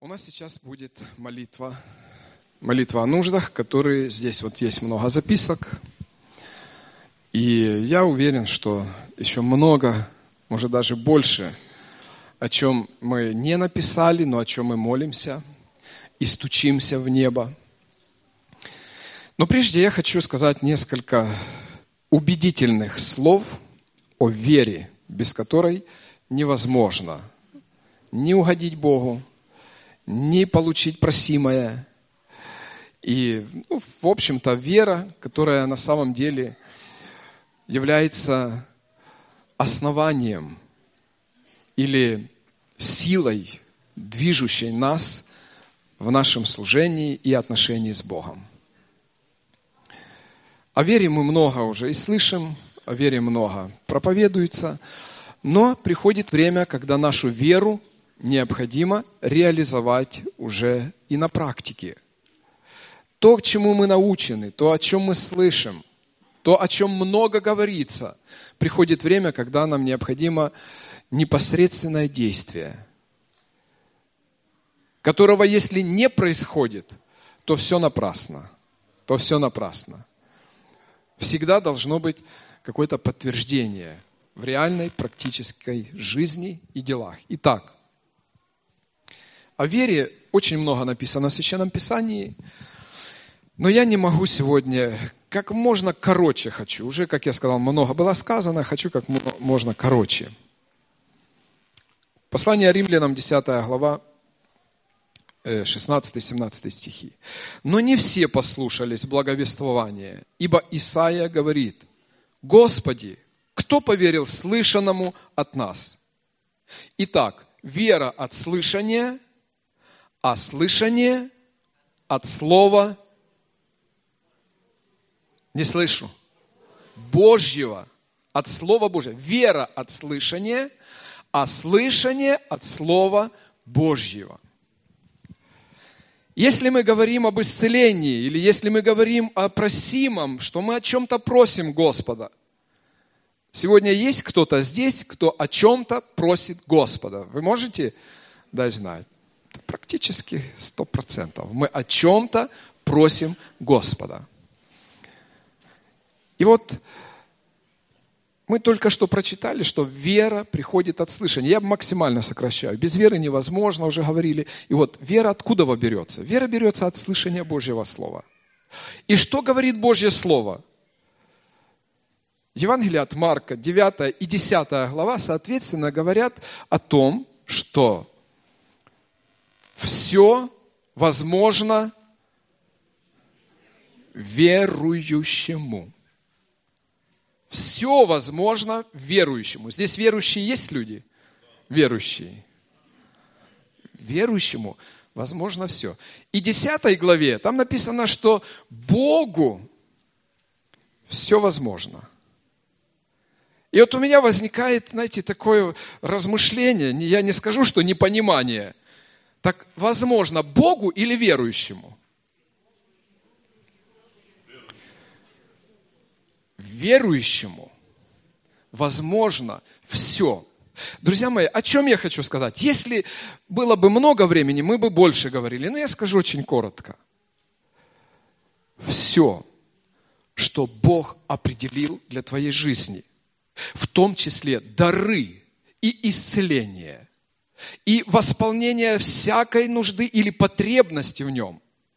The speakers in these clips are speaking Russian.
У нас сейчас будет молитва о нуждах, которые здесь вот есть много записок. И я уверен, что еще много, может даже больше, о чем мы не написали, но о чем мы молимся и стучимся в небо. Но прежде я хочу сказать несколько убедительных слов о вере, без которой невозможно ни угодить Богу, ни получить просимое. И, в общем-то, вера, которая на самом деле является основанием или силой, движущей нас в нашем служении и отношении с Богом. О вере мы много уже и слышим, о вере много проповедуется, но приходит время, когда нашу веру необходимо реализовать уже и на практике. То, к чему мы научены, то, о чем мы слышим, то, о чем много говорится, приходит время, когда нам необходимо непосредственное действие, которого, если не происходит, то все напрасно. Всегда должно быть какое-то подтверждение в реальной практической жизни и делах. Итак, о вере очень много написано в Священном Писании, но я не могу сегодня, как можно короче хочу. Уже, как я сказал, много было сказано, хочу как можно короче. Послание Римлянам, 10 глава, 16-17 стихи. «Но не все послушались благовествования, ибо Исаия говорит: Господи, кто поверил слышанному от нас? Итак, вера от слышания, а слышание от слова, не слышу, Божьего, от слова Божьего. Вера от слышания, а слышание от слова Божьего». Если мы говорим об исцелении, или если мы говорим о просимом, что мы о чем-то просим Господа, сегодня есть кто-то здесь, кто о чем-то просит Господа. Вы можете дать знать? Практически 100%. Мы о чем-то просим Господа. И вот мы только что прочитали, что вера приходит от слышания. Я максимально сокращаю. Без веры невозможно, уже говорили. И вот вера откуда берется? Вера берется от слышания Божьего Слова. И что говорит Божье Слово? Евангелие от Марка, 9 и 10 глава, соответственно, говорят о том, что все возможно верующему. Все возможно верующему. Здесь верующие есть люди? Верующие. Верующему возможно все. И 10 главе там написано, что Богу все возможно. И вот у меня возникает, знаете, такое размышление, я не скажу, что непонимание. Так возможно Богу или верующему? Верующему возможно все. Друзья мои, о чем я хочу сказать? Если было бы много времени, мы бы больше говорили, но я скажу очень коротко. Все, что Бог определил для твоей жизни, в том числе дары и исцеление, и восполнение всякой нужды или потребности в нем,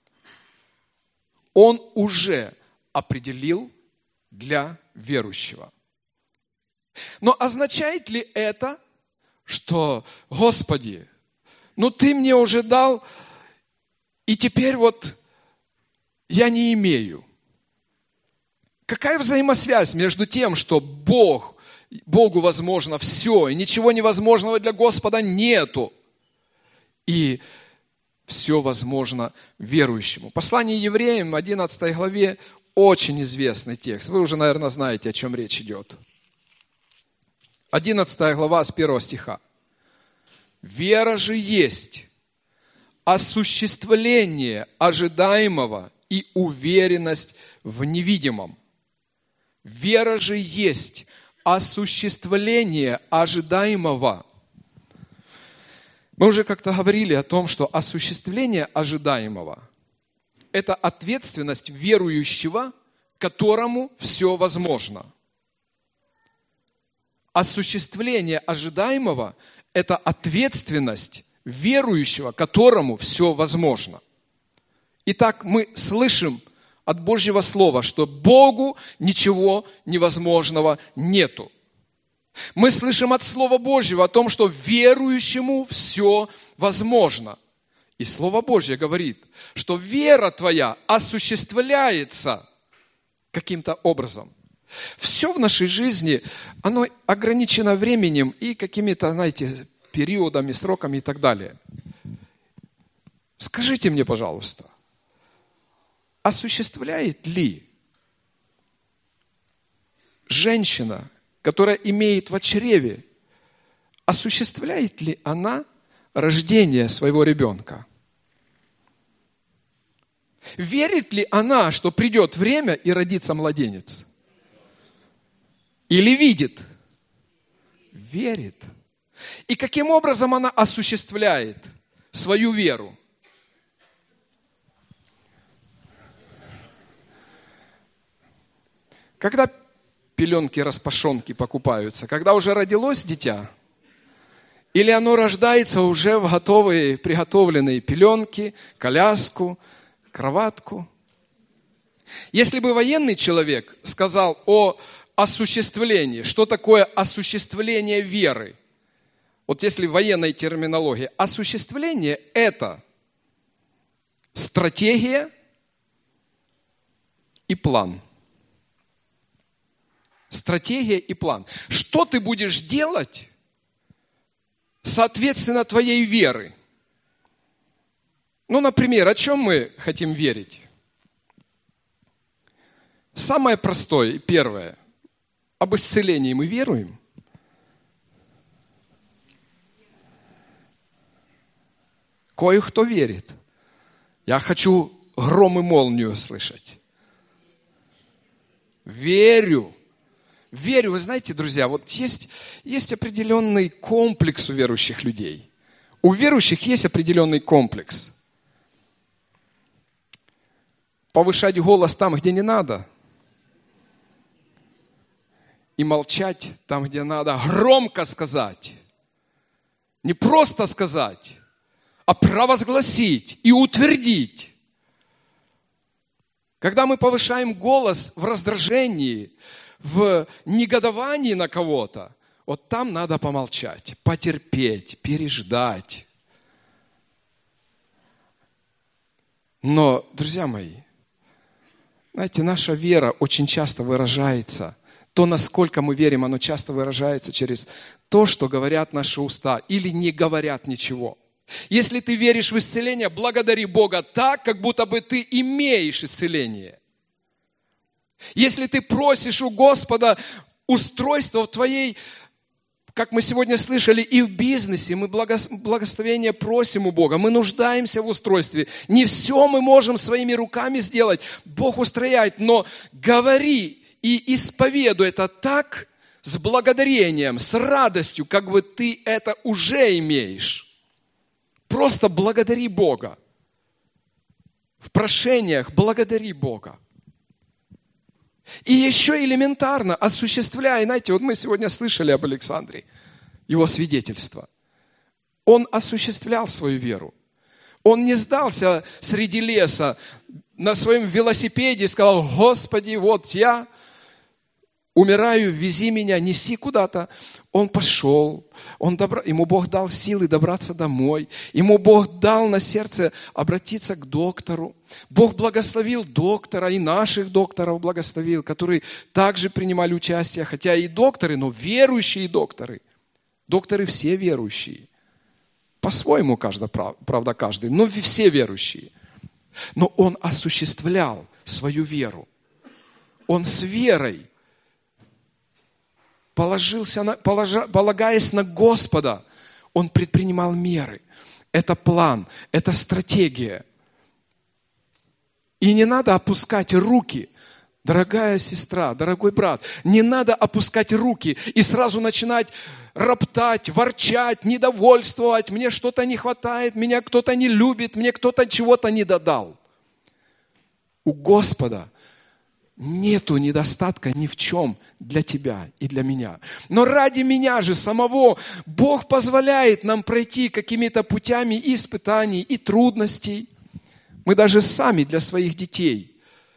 Он уже определил для верующего. Но означает ли это, что, Господи, Ты мне уже дал, и теперь вот я не имею? Какая взаимосвязь между тем, что Богу возможно все, и ничего невозможного для Господа нету, и все возможно верующему? Послание Евреям, 11 главе, очень известный текст. Вы уже, наверное, знаете, о чем речь идет. 11 глава с 1 стиха. «Вера же есть осуществление ожидаемого и уверенность в невидимом». Вера же есть осуществление ожидаемого. Мы уже как-то говорили о том, что осуществление ожидаемого – это ответственность верующего, которому все возможно. Осуществление ожидаемого – это ответственность верующего, которому все возможно. Итак, мы слышим от Божьего Слова, что Богу ничего невозможного нету. Мы слышим от Слова Божьего о том, что верующему все возможно. И Слово Божье говорит, что вера твоя осуществляется каким-то образом. Все в нашей жизни, оно ограничено временем и какими-то, знаете, периодами, сроками и так далее. Скажите мне, пожалуйста, осуществляет ли женщина, которая имеет в чреве, осуществляет ли она рождение своего ребенка? Верит ли она, что придет время и родится младенец? Или видит? Верит. И каким образом она осуществляет свою веру? Когда пеленки-распашонки покупаются, когда уже родилось дитя, или оно рождается уже в готовые, приготовленные пеленки, коляску, кроватку. Если бы военный человек сказал о осуществлении, что такое осуществление веры, вот если в военной терминологии, осуществление – это стратегия и план. Стратегия и план. Что ты будешь делать, соответственно, твоей веры? Ну, например, о чем мы хотим верить? Самое простое и первое. Об исцелении мы веруем? Кое-кто верит. Я хочу гром и молнию слышать. Верю. Верю, вы знаете, друзья, вот есть определенный комплекс у верующих людей. У верующих есть определенный комплекс. Повышать голос там, где не надо. И молчать там, где надо. Громко сказать. Не просто сказать, а провозгласить и утвердить. Когда мы повышаем голос в раздражении, в негодовании на кого-то, вот там надо помолчать, потерпеть, переждать. Но, друзья мои, знаете, наша вера очень часто выражается, то, насколько мы верим, оно часто выражается через то, что говорят наши уста или не говорят ничего. Если ты веришь в исцеление, благодари Бога так, как будто бы ты имеешь исцеление. Если ты просишь у Господа устройство в твоей, как мы сегодня слышали, и в бизнесе, мы благословение просим у Бога, мы нуждаемся в устройстве. Не все мы можем своими руками сделать, Бог устрояет, но говори и исповедуй это так, с благодарением, с радостью, как бы ты это уже имеешь. Просто благодари Бога. В прошениях благодари Бога. И еще элементарно осуществляя, знаете, вот мы сегодня слышали об Александре, его свидетельство. Он осуществлял свою веру. Он не сдался среди леса на своем велосипеде и сказал: Господи, вот я умираю, вези меня, неси куда-то. Он пошел, ему Бог дал силы добраться домой, ему Бог дал на сердце обратиться к доктору. Бог благословил доктора, и наших докторов благословил, которые также принимали участие, хотя и докторы, но верующие докторы. Докторы все верующие. По-своему, правда, каждый, но все верующие. Но он осуществлял свою веру. Он с верой, полагаясь на Господа, он предпринимал меры. Это план, это стратегия. И не надо опускать руки Дорогая сестра, дорогой брат, не надо опускать руки и сразу начинать роптать, ворчать, недовольствовать. Мне что-то не хватает, меня кто-то не любит, мне кто-то чего-то не додал. У Господа нету недостатка ни в чем для тебя и для меня. Но ради меня же самого Бог позволяет нам пройти какими-то путями и испытаний, и трудностей. Мы даже сами для своих детей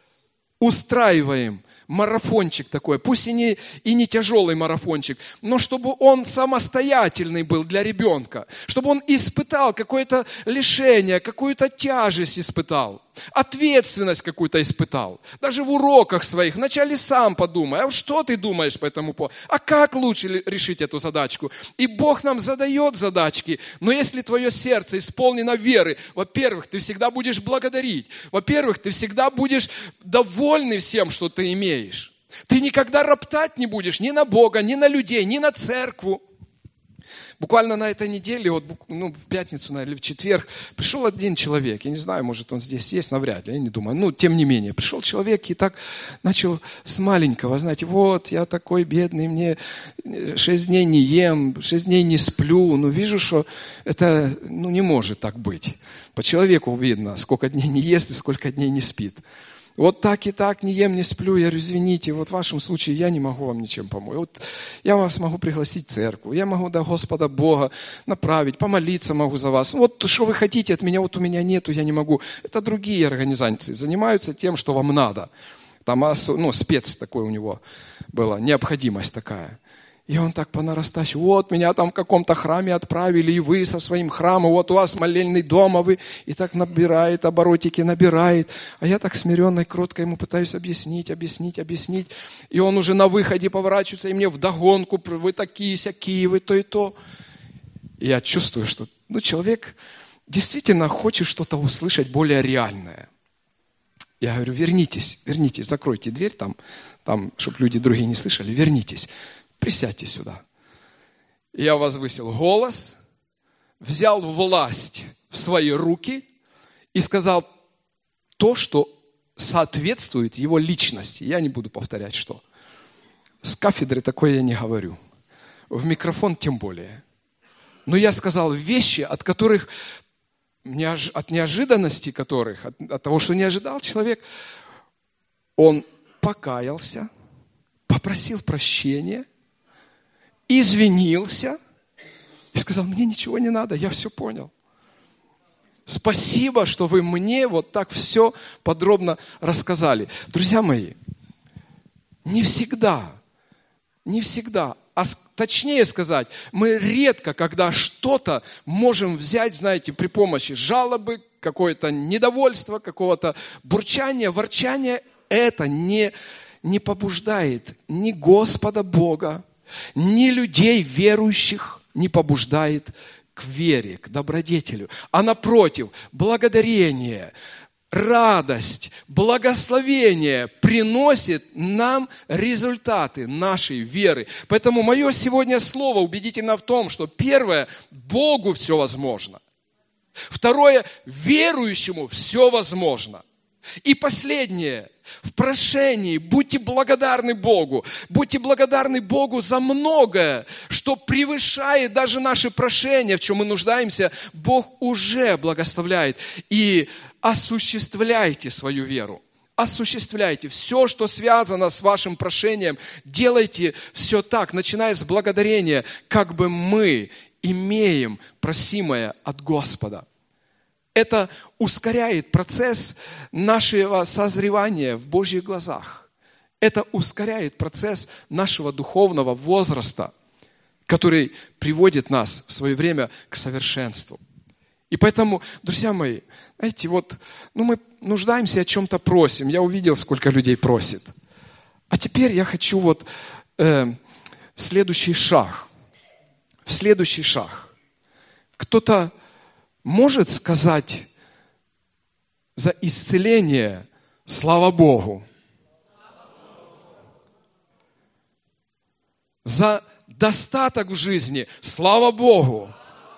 устраиваем марафончик такой, пусть и не тяжелый марафончик, но чтобы он самостоятельный был для ребенка, чтобы он испытал какое-то лишение, какую-то тяжесть испытал, ответственность какую-то испытал. Даже в уроках своих вначале сам подумай, а что ты думаешь по этому поводу? А как лучше решить эту задачку? И Бог нам задает задачки, но если твое сердце исполнено веры, во-первых, ты всегда будешь благодарить, во-первых, ты всегда будешь довольный всем, что ты имеешь. Ты никогда роптать не будешь ни на Бога, ни на людей, ни на церкву. Буквально на этой неделе, в пятницу, или в четверг, пришел один человек. Я не знаю, может, он здесь есть, навряд ли, я не думаю. Тем не менее, пришел человек и так начал с маленького. Знаете, вот, я такой бедный, мне 6 дней не ем, 6 дней не сплю. Вижу, что это, не может так быть. По человеку видно, сколько дней не ест и сколько дней не спит. Вот так и так, не ем, не сплю. Я говорю, извините, вот в вашем случае я не могу вам ничем помочь. Вот я вас могу пригласить в церковь, я могу до Господа Бога направить, помолиться могу за вас. Вот что вы хотите от меня, вот у меня нету, я не могу. Это другие организации занимаются тем, что вам надо. Там, спец такой у него была, необходимость такая. И он так по нарастающей, вот меня там в каком-то храме отправили, и вы со своим храмом, вот у вас молельный дом, а вы, и так набирает, оборотики набирает. А я так смиренно и кротко ему пытаюсь объяснить. И он уже на выходе поворачивается, и мне вдогонку, вы такие-сякие, вы то и то. И я чувствую, что человек действительно хочет что-то услышать более реальное. Я говорю, вернитесь, закройте дверь там, чтобы люди другие не слышали, вернитесь. Присядьте сюда. Я возвысил голос, взял власть в свои руки и сказал то, что соответствует его личности. Я не буду повторять, что. С кафедры такое я не говорю. В микрофон тем более. Но я сказал вещи, от которых, от неожиданности которых, от того, что не ожидал человек, он покаялся, попросил прощения, извинился и сказал, мне ничего не надо, я все понял. Спасибо, что вы мне вот так все подробно рассказали. Друзья мои, не всегда, а точнее сказать, мы редко, когда что-то можем взять, знаете, при помощи жалобы, какое-то недовольство, какого-то бурчания, ворчания, это не побуждает ни Господа Бога, ни людей верующих не побуждает к вере, к добродетелю, а напротив, благодарение, радость, благословение приносит нам результаты нашей веры. Поэтому мое сегодня слово убедительно в том, что первое, Богу все возможно. Второе, верующему все возможно. И последнее, в прошении будьте благодарны Богу. Будьте благодарны Богу за многое, что превышает даже наши прошения, в чем мы нуждаемся. Бог уже благословляет. И осуществляйте свою веру. Осуществляйте все, что связано с вашим прошением. Делайте все так, начиная с благодарения, как бы мы имеем просимое от Господа. Это ускоряет процесс нашего созревания в Божьих глазах. Это ускоряет процесс нашего духовного возраста, который приводит нас в свое время к совершенству. И поэтому, друзья мои, знаете, мы нуждаемся, о чем-то просим. Я увидел, сколько людей просит. А теперь я хочу следующий шаг. В следующий шаг. Кто-то может сказать за исцеление слава Богу? За достаток в жизни слава Богу?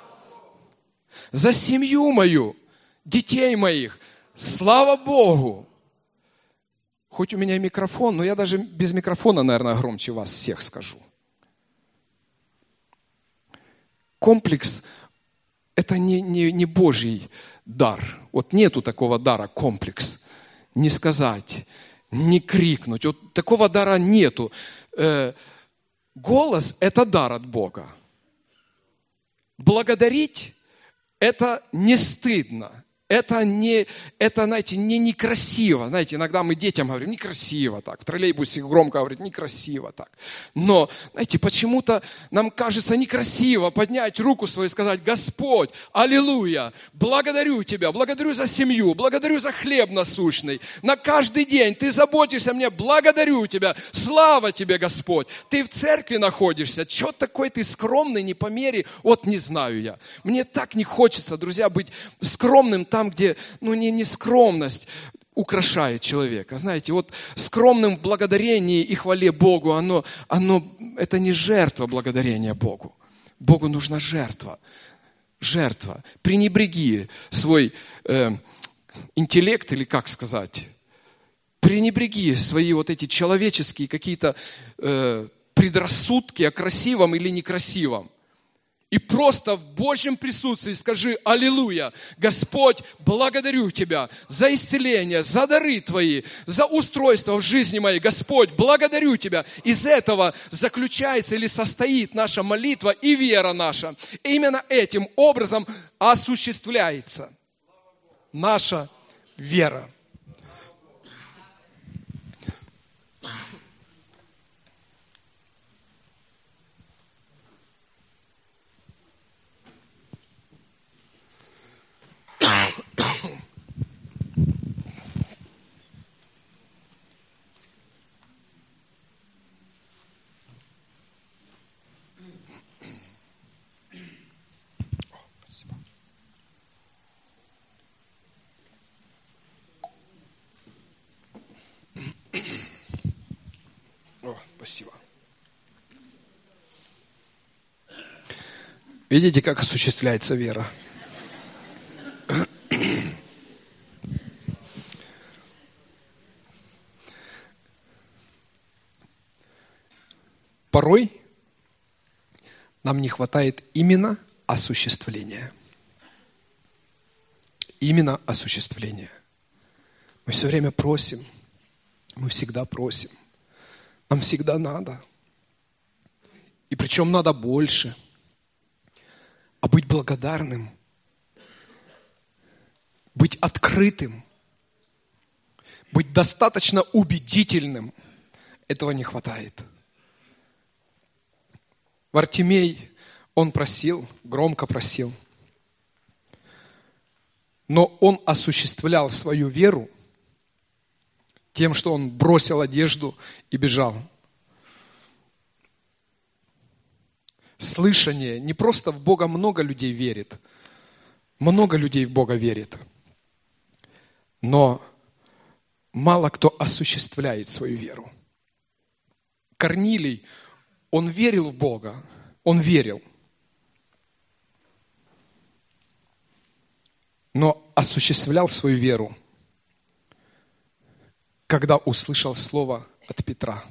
За семью мою, детей моих слава Богу? хоть у меня и микрофон, но я даже без микрофона, наверное, громче вас всех скажу. Комплекс – это не Божий дар. Вот нету такого дара комплекс. Не сказать, не крикнуть. Вот такого дара нету. Голос – это дар от Бога. Благодарить – это не стыдно. Это, знаете, не некрасиво. Знаете, иногда мы детям говорим, некрасиво так. В троллейбусе громко говорят, некрасиво так. Но, знаете, почему-то нам кажется некрасиво поднять руку свою и сказать: Господь, аллилуйя, благодарю Тебя, благодарю за семью, благодарю за хлеб насущный. На каждый день Ты заботишься о мне, благодарю Тебя, слава Тебе, Господь. Ты в церкви находишься, чё такой ты скромный, не по мере, вот не знаю я. Мне так не хочется, друзья, быть скромным там, где, не скромность украшает человека. Знаете, вот скромным в благодарении и хвале Богу, это не жертва благодарения Богу. Богу нужна жертва. Жертва. Пренебреги свой интеллект, или как сказать, пренебреги свои вот эти человеческие какие-то предрассудки о красивом или некрасивом. И просто в Божьем присутствии скажи: аллилуйя, Господь, благодарю Тебя за исцеление, за дары Твои, за устройство в жизни моей. Господь, благодарю Тебя. Из этого заключается или состоит наша молитва и вера наша. И именно этим образом осуществляется наша вера. Спасибо. Видите, как осуществляется вера? Порой нам не хватает именно осуществления. Именно осуществления. Мы все время просим, мы всегда просим. Нам всегда надо. И причем надо больше. А быть благодарным, быть открытым, быть достаточно убедительным, этого не хватает. Вартимей, он просил, громко просил, но он осуществлял свою веру тем, что он бросил одежду и бежал. Слышание. Не просто в Бога много людей верит. Много людей в Бога верит. Но мало кто осуществляет свою веру. Корнилий, он верил в Бога. Он верил. Но осуществлял свою веру, когда услышал слово от Петра.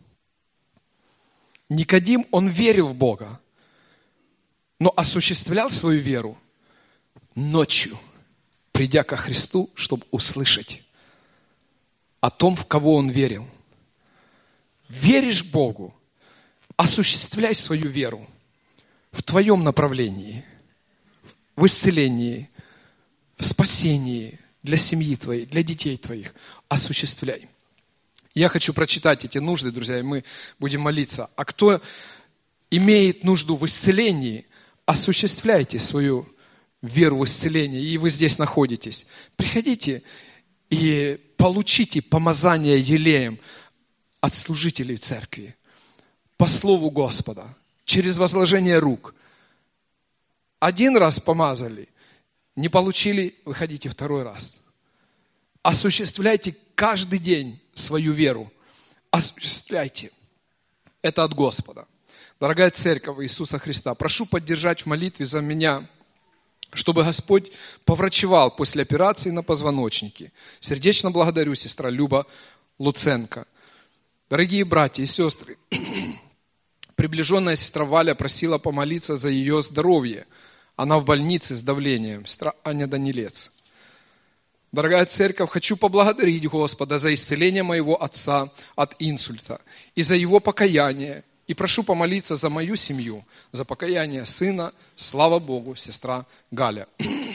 Никодим, он верил в Бога, но осуществлял свою веру ночью, придя ко Христу, чтобы услышать о том, в кого он верил. Веришь Богу, осуществляй свою веру в твоем направлении, в исцелении, в спасении для семьи твоей, для детей твоих. Осуществляй. Я хочу прочитать эти нужды, друзья, и мы будем молиться. А кто имеет нужду в исцелении, осуществляйте свою веру в исцеление, и вы здесь находитесь. Приходите и получите помазание елеем от служителей церкви, по слову Господа, через возложение рук. Один раз помазали, не получили, выходите второй раз. Осуществляйте каждый день свою веру. Осуществляйте. Это от Господа. Дорогая церковь Иисуса Христа, прошу поддержать в молитве за меня, чтобы Господь поврачевал после операции на позвоночнике. Сердечно благодарю, сестра Люба Луценко. Дорогие братья и сестры, приближенная сестра Валя просила помолиться за ее здоровье. Она в больнице с давлением. Сестра Аня Данилец. Дорогая церковь, хочу поблагодарить Господа за исцеление моего отца от инсульта и за его покаяние. И прошу помолиться за мою семью, за покаяние сына, слава Богу, сестра Галя.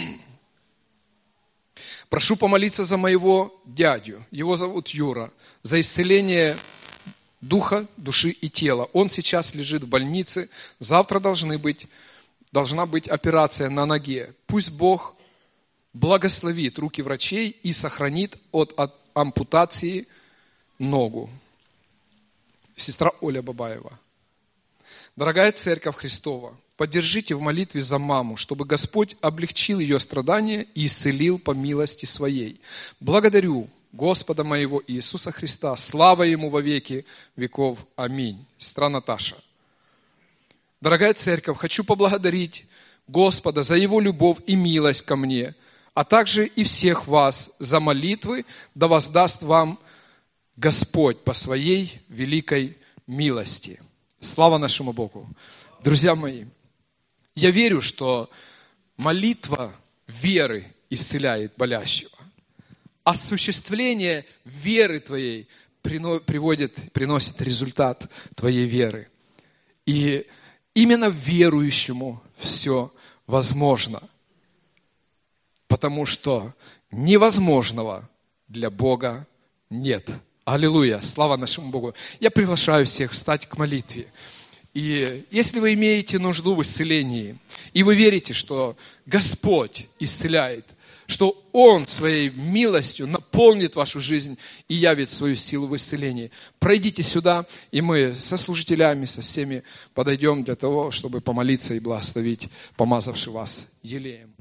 Прошу помолиться за моего дядю, его зовут Юра, за исцеление духа, души и тела. Он сейчас лежит в больнице, завтра должна быть операция на ноге. Пусть Бог благословит руки врачей и сохранит от ампутации ногу. Сестра Оля Бабаева. Дорогая Церковь Христова, поддержите в молитве за маму, чтобы Господь облегчил ее страдания и исцелил по милости Своей. Благодарю Господа моего Иисуса Христа. Слава Ему во веки веков. Аминь. Сестра Наташа. Дорогая Церковь, хочу поблагодарить Господа за Его любовь и милость ко мне, а также и всех вас за молитвы, да воздаст вам Господь по Своей великой милости. Слава нашему Богу. Друзья мои, я верю, что молитва веры исцеляет болящего. Осуществление веры твоей приносит результат твоей веры. И именно верующему все возможно. Потому что невозможного для Бога нет. Аллилуйя, слава нашему Богу. Я приглашаю всех встать к молитве. И если вы имеете нужду в исцелении, и вы верите, что Господь исцеляет, что Он своей милостью наполнит вашу жизнь и явит свою силу в исцелении, пройдите сюда, и мы со служителями, со всеми подойдем для того, чтобы помолиться и благословить помазавший вас елеем.